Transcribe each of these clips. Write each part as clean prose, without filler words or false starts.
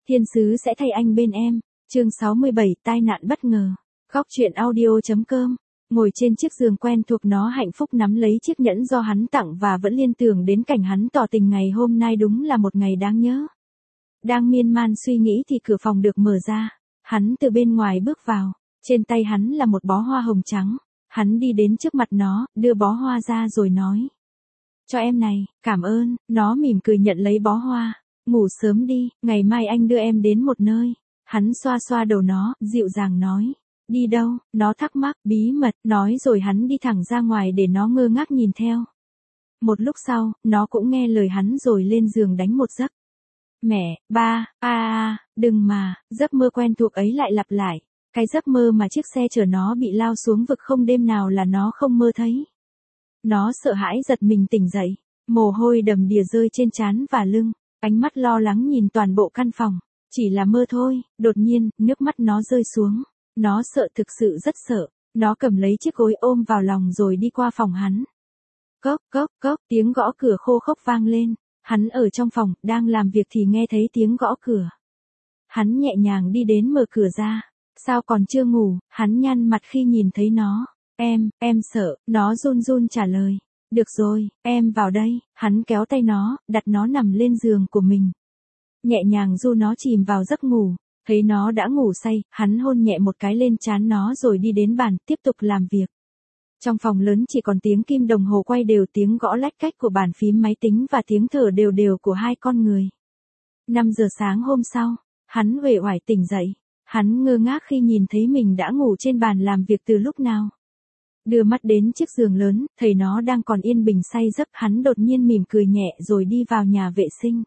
Thiên sứ sẽ thay anh bên em. Chương 67 tai nạn bất ngờ. Góc truyện audio.com. Ngồi trên chiếc giường quen thuộc, nó hạnh phúc nắm lấy chiếc nhẫn do hắn tặng và vẫn liên tưởng đến cảnh hắn tỏ tình ngày hôm nay, đúng là một ngày đáng nhớ. Đang miên man suy nghĩ thì cửa phòng được mở ra. Hắn từ bên ngoài bước vào. Trên tay hắn là một bó hoa hồng trắng. Hắn đi đến trước mặt nó, đưa bó hoa ra rồi nói: "Cho em này." "Cảm ơn." Nó mỉm cười nhận lấy bó hoa. "Ngủ sớm đi, ngày mai anh đưa em đến một nơi." Hắn xoa xoa đầu nó, dịu dàng nói: "Đi đâu?" Nó thắc mắc. "Bí mật." Nói rồi hắn đi thẳng ra ngoài để nó ngơ ngác nhìn theo. Một lúc sau, nó cũng nghe lời hắn rồi lên giường đánh một giấc. "Mẹ, ba, đừng mà." Giấc mơ quen thuộc ấy lại lặp lại. Cái giấc mơ mà chiếc xe chở nó bị lao xuống vực không, đêm nào là nó không mơ thấy. Nó sợ hãi giật mình tỉnh dậy, mồ hôi đầm đìa rơi trên trán và lưng, ánh mắt lo lắng nhìn toàn bộ căn phòng. Chỉ là mơ thôi. Đột nhiên, nước mắt nó rơi xuống. Nó sợ, thực sự rất sợ. Nó cầm lấy chiếc gối ôm vào lòng rồi đi qua phòng hắn. Cốc, cốc, cốc, tiếng gõ cửa khô khốc vang lên. Hắn ở trong phòng, đang làm việc thì nghe thấy tiếng gõ cửa. Hắn nhẹ nhàng đi đến mở cửa ra. "Sao còn chưa ngủ?" Hắn nhăn mặt khi nhìn thấy nó. Em sợ." Nó run run trả lời. "Được rồi, em vào đây." Hắn kéo tay nó, đặt nó nằm lên giường của mình. Nhẹ nhàng du nó chìm vào giấc ngủ. Thấy nó đã ngủ say, hắn hôn nhẹ một cái lên trán nó rồi đi đến bàn, tiếp tục làm việc. Trong phòng lớn chỉ còn tiếng kim đồng hồ quay đều, tiếng gõ lách cách của bàn phím máy tính và tiếng thở đều đều của hai con người. 5 giờ sáng hôm sau, hắn uể oải tỉnh dậy. Hắn ngơ ngác khi nhìn thấy mình đã ngủ trên bàn làm việc từ lúc nào. Đưa mắt đến chiếc giường lớn, thấy nó đang còn yên bình say giấc, hắn đột nhiên mỉm cười nhẹ rồi đi vào nhà vệ sinh.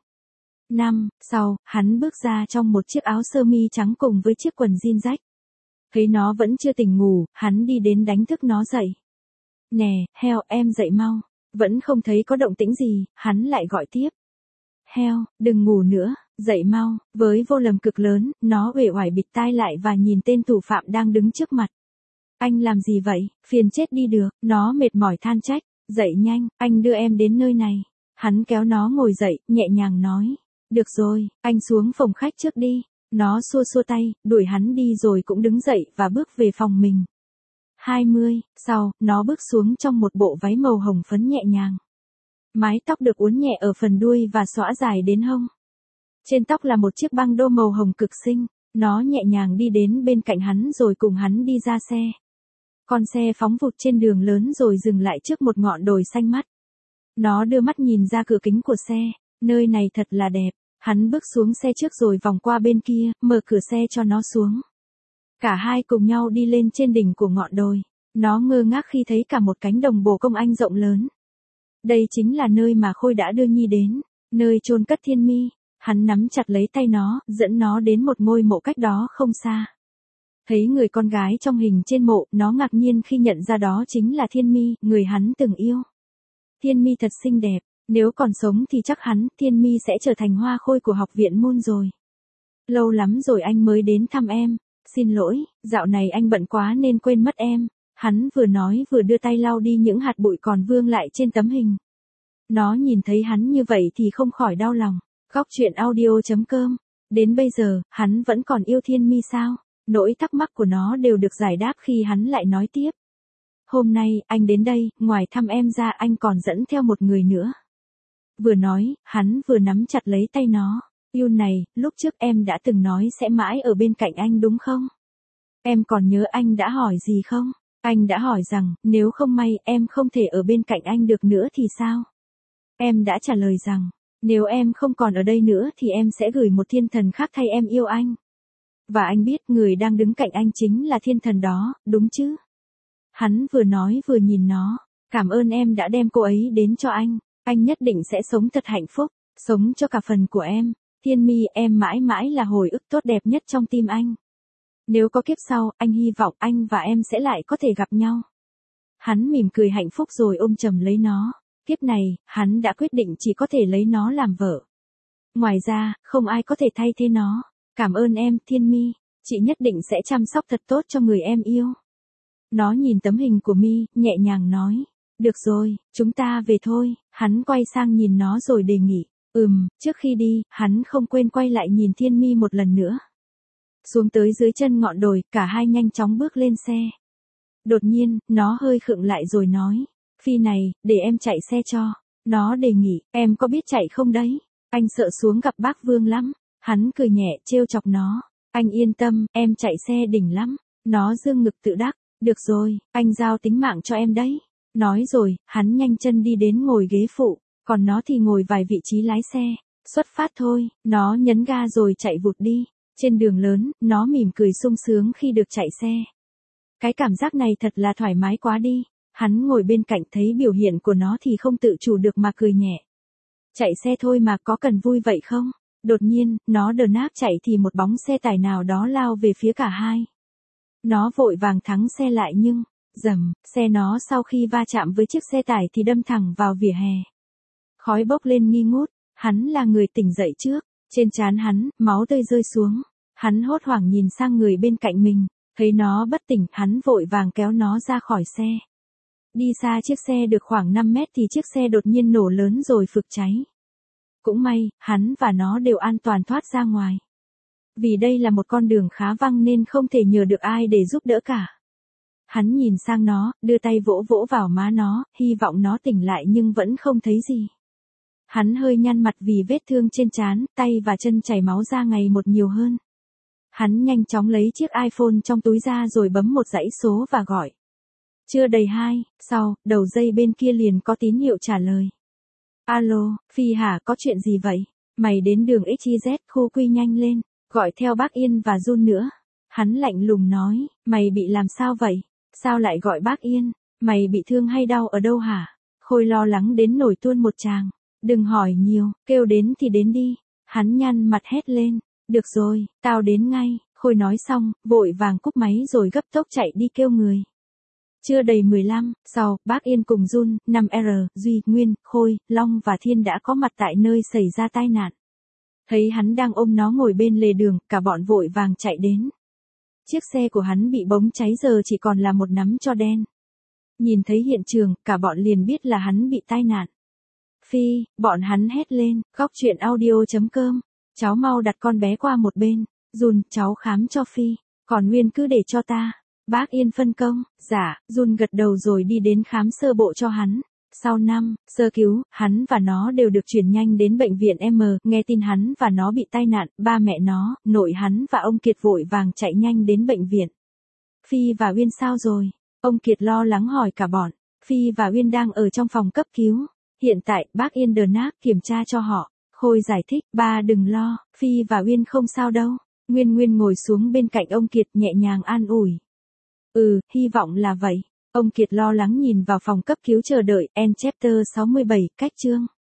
Sau, hắn bước ra trong một chiếc áo sơ mi trắng cùng với chiếc quần jean rách. Thấy nó vẫn chưa tỉnh ngủ, hắn đi đến đánh thức nó dậy. "Nè, heo, em dậy mau." Vẫn không thấy có động tĩnh gì, hắn lại gọi tiếp. "Heo, đừng ngủ nữa, dậy mau." Với vô lầm cực lớn, nó uể oải bịt tai lại và nhìn tên thủ phạm đang đứng trước mặt. "Anh làm gì vậy? Phiền chết đi được." Nó mệt mỏi than trách. "Dậy nhanh, anh đưa em đến nơi này." Hắn kéo nó ngồi dậy, nhẹ nhàng nói: "Được rồi, anh xuống phòng khách trước đi." Nó xua xua tay, đuổi hắn đi rồi cũng đứng dậy và bước về phòng mình. 20 sau, nó bước xuống trong một bộ váy màu hồng phấn nhẹ nhàng. Mái tóc được uốn nhẹ ở phần đuôi và xõa dài đến hông. Trên tóc là một chiếc băng đô màu hồng cực xinh. Nó nhẹ nhàng đi đến bên cạnh hắn rồi cùng hắn đi ra xe. Con xe phóng vụt trên đường lớn rồi dừng lại trước một ngọn đồi xanh mát. Nó đưa mắt nhìn ra cửa kính của xe. Nơi này thật là đẹp. Hắn bước xuống xe trước rồi vòng qua bên kia, mở cửa xe cho nó xuống. Cả hai cùng nhau đi lên trên đỉnh của ngọn đồi. Nó ngơ ngác khi thấy cả một cánh đồng bồ công anh rộng lớn. Đây chính là nơi mà Khôi đã đưa Nhi đến, nơi chôn cất Thiên Mi. Hắn nắm chặt lấy tay nó, dẫn nó đến một ngôi mộ cách đó không xa. Thấy người con gái trong hình trên mộ, nó ngạc nhiên khi nhận ra đó chính là Thiên Mi, người hắn từng yêu. Thiên Mi thật xinh đẹp. Nếu còn sống thì chắc hắn, Thiên Mi sẽ trở thành hoa khôi của học viện môn rồi. "Lâu lắm rồi anh mới đến thăm em. Xin lỗi, dạo này anh bận quá nên quên mất em." Hắn vừa nói vừa đưa tay lau đi những hạt bụi còn vương lại trên tấm hình. Nó nhìn thấy hắn như vậy thì không khỏi đau lòng. Góc truyện audio.com. Đến bây giờ, hắn vẫn còn yêu Thiên Mi sao? Nỗi thắc mắc của nó đều được giải đáp khi hắn lại nói tiếp. "Hôm nay, anh đến đây, ngoài thăm em ra anh còn dẫn theo một người nữa." Vừa nói, hắn vừa nắm chặt lấy tay nó. "Yêu này, lúc trước em đã từng nói sẽ mãi ở bên cạnh anh đúng không? Em còn nhớ anh đã hỏi gì không? Anh đã hỏi rằng, nếu không may em không thể ở bên cạnh anh được nữa thì sao? Em đã trả lời rằng, nếu em không còn ở đây nữa thì em sẽ gửi một thiên thần khác thay em yêu anh. Và anh biết người đang đứng cạnh anh chính là thiên thần đó, đúng chứ?" Hắn vừa nói vừa nhìn nó. "Cảm ơn em đã đem cô ấy đến cho anh. Anh nhất định sẽ sống thật hạnh phúc, sống cho cả phần của em. Thiên Mi, em mãi mãi là hồi ức tốt đẹp nhất trong tim anh. Nếu có kiếp sau, anh hy vọng anh và em sẽ lại có thể gặp nhau." Hắn mỉm cười hạnh phúc rồi ôm chầm lấy nó. Kiếp này, hắn đã quyết định chỉ có thể lấy nó làm vợ. Ngoài ra, không ai có thể thay thế nó. "Cảm ơn em, Thiên Mi. Chị nhất định sẽ chăm sóc thật tốt cho người em yêu." Nó nhìn tấm hình của Mi, nhẹ nhàng nói. "Được rồi, chúng ta về thôi." Hắn quay sang nhìn nó rồi đề nghị. Trước khi đi, hắn không quên quay lại nhìn Thiên Mi một lần nữa. Xuống tới dưới chân ngọn đồi, cả hai nhanh chóng bước lên xe. Đột nhiên, nó hơi khựng lại rồi nói. Phi này, để em chạy xe cho. Nó đề nghị, em có biết chạy không đấy? Anh sợ xuống gặp bác Vương lắm. Hắn cười nhẹ trêu chọc nó. Anh yên tâm, em chạy xe đỉnh lắm. Nó dương ngực tự đắc. Được rồi, anh giao tính mạng cho em đấy. Nói rồi, hắn nhanh chân đi đến ngồi ghế phụ, còn nó thì ngồi vài vị trí lái xe. Xuất phát thôi, nó nhấn ga rồi chạy vụt đi. Trên đường lớn, nó mỉm cười sung sướng khi được chạy xe. Cái cảm giác này thật là thoải mái quá đi. Hắn ngồi bên cạnh thấy biểu hiện của nó thì không tự chủ được mà cười nhẹ. Chạy xe thôi mà có cần vui vậy không? Đột nhiên, nó đờ náp chạy thì một bóng xe tải nào đó lao về phía cả hai. Nó vội vàng thắng xe lại nhưng, rầm, xe nó sau khi va chạm với chiếc xe tải thì đâm thẳng vào vỉa hè. Khói bốc lên nghi ngút, hắn là người tỉnh dậy trước, trên trán hắn, máu tươi rơi xuống. Hắn hốt hoảng nhìn sang người bên cạnh mình, thấy nó bất tỉnh, hắn vội vàng kéo nó ra khỏi xe. Đi xa chiếc xe được khoảng 5 mét thì chiếc xe đột nhiên nổ lớn rồi phực cháy. Cũng may, hắn và nó đều an toàn thoát ra ngoài. Vì đây là một con đường khá vắng nên không thể nhờ được ai để giúp đỡ cả. Hắn nhìn sang nó, đưa tay vỗ vỗ vào má nó, hy vọng nó tỉnh lại nhưng vẫn không thấy gì. Hắn hơi nhăn mặt vì vết thương trên trán, tay và chân chảy máu ra ngày một nhiều hơn. Hắn nhanh chóng lấy chiếc iPhone trong túi ra rồi bấm một dãy số và gọi. Chưa đầy 2, sau, đầu dây bên kia liền có tín hiệu trả lời. Alo, Phi hả, có chuyện gì vậy? Mày đến đường XYZ, khu quy nhanh lên, gọi theo bác Yên và Jun nữa. Hắn lạnh lùng nói, mày bị làm sao vậy? Sao lại gọi bác Yên? Mày bị thương hay đau ở đâu hả? Khôi lo lắng đến nổi tuôn một tràng. Đừng hỏi nhiều, kêu đến thì đến đi. Hắn nhăn mặt hét lên. Được rồi, tao đến ngay. Khôi nói xong, vội vàng cúp máy rồi gấp tốc chạy đi kêu người. Chưa đầy 15, sau, bác Yên cùng Jun, 5R, Duy, Nguyên, Khôi, Long và Thiên đã có mặt tại nơi xảy ra tai nạn. Thấy hắn đang ôm nó ngồi bên lề đường, cả bọn vội vàng chạy đến. Chiếc xe của hắn bị bóng cháy giờ chỉ còn là một nắm tro đen. Nhìn thấy hiện trường, cả bọn liền biết là hắn bị tai nạn. Phi, bọn hắn hét lên, góc truyện audio.com. Cháu mau đặt con bé qua một bên. Jun, cháu khám cho Phi, còn Nguyên cứ để cho ta. Bác Yên phân công, dạ, Jun gật đầu rồi đi đến khám sơ bộ cho hắn. Sau 5 sơ cứu, hắn và nó đều được chuyển nhanh đến bệnh viện M, nghe tin hắn và nó bị tai nạn, ba mẹ nó, nội hắn và ông Kiệt vội vàng chạy nhanh đến bệnh viện. Phi và Uyên sao rồi? Ông Kiệt lo lắng hỏi cả bọn. Phi và Uyên đang ở trong phòng cấp cứu. Hiện tại, bác Yên đờ náp kiểm tra cho họ. Khôi giải thích, ba đừng lo, Phi và Uyên không sao đâu. Nguyên ngồi xuống bên cạnh ông Kiệt nhẹ nhàng an ủi. Hy vọng là vậy. Ông Kiệt lo lắng nhìn vào phòng cấp cứu chờ đợi, End chapter 67, cách chương.